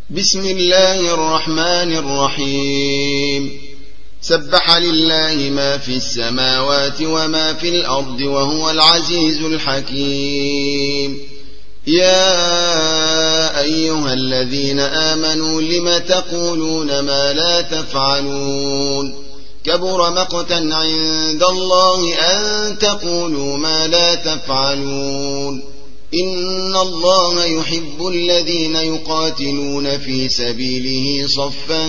بسم الله الرحمن الرحيم سبح لله ما في السماوات وما في الأرض وهو العزيز الحكيم. يا أيها الذين آمنوا لم تقولون ما لا تفعلون كبر مقتا عند الله أن تقولوا ما لا تفعلون. إن الله يحب الذين يقاتلون في سبيله صفا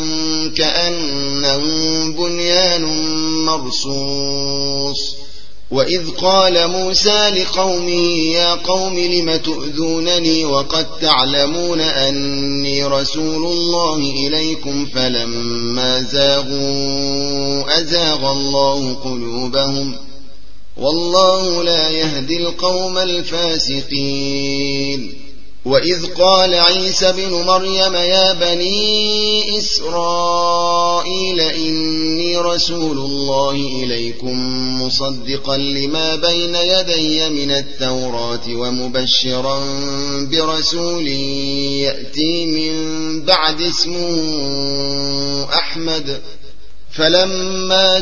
كأنهم بنيان مرصوص. وإذ قال موسى لقومه يا قوم لم تؤذونني وقد تعلمون أني رسول الله إليكم فلما زاغوا أزاغ الله قلوبهم والله لا يهدي القوم الفاسقين. وإذ قال عيسى بن مريم يا بني إسرائيل إني رسول الله إليكم مصدقا لما بين يدي من التوراة ومبشرا برسول يأتي من بعد اسمه أحمد. فلما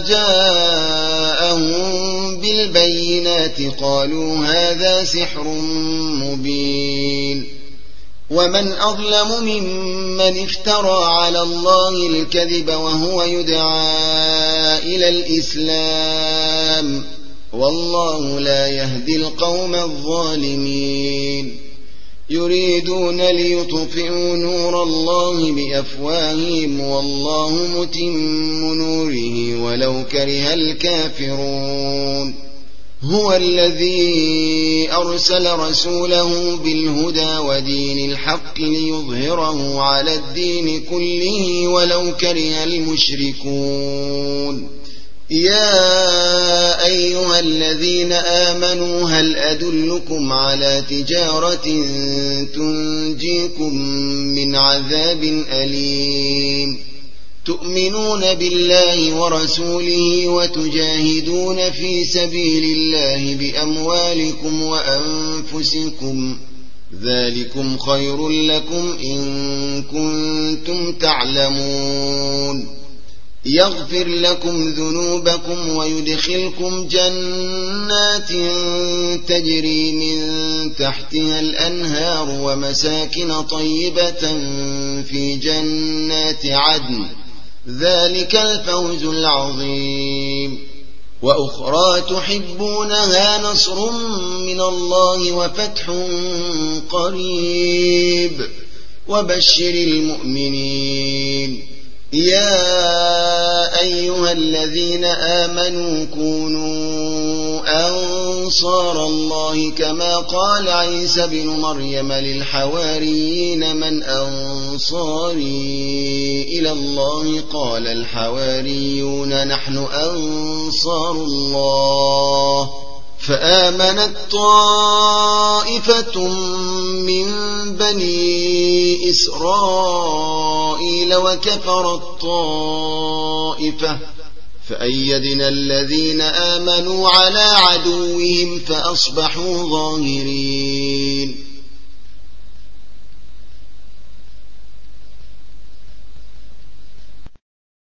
جاءهم بالبينات قالوا هذا سحر مبين. ومن أظلم ممن افترى على الله الكذب وهو يدعى إلى الإسلام والله لا يهدي القوم الظالمين. يريدون ليطفئوا نور الله بأفواههم والله متم نوره ولو كره الكافرون. هو الذي أرسل رسوله بالهدى ودين الحق ليظهره على الدين كله ولو كره المشركون. يا أيها الذين آمنوا هل أدلكم على تجارة تنجيكم من عذاب أليم تؤمنون بالله ورسوله وتجاهدون في سبيل الله بأموالكم وأنفسكم ذلكم خير لكم إن كنتم تعلمون. يغفر لكم ذنوبكم ويدخلكم جنات تجري من تحتها الأنهار ومساكن طيبة في جنات عدن ذلك الفوز العظيم. وأخرى تحبونها نصر من الله وفتح قريب وبشر المؤمنين. يا أيها الذين آمنوا كونوا أنصار الله كما قال عيسى بن مريم للحواريين من أنصاري إلى الله قال الحواريون نحن أنصار الله. فآمنت طائفة من بني إسرائيل وكفرت طائفة فأيدنا الذين آمنوا على عدوهم فأصبحوا ظاهرين.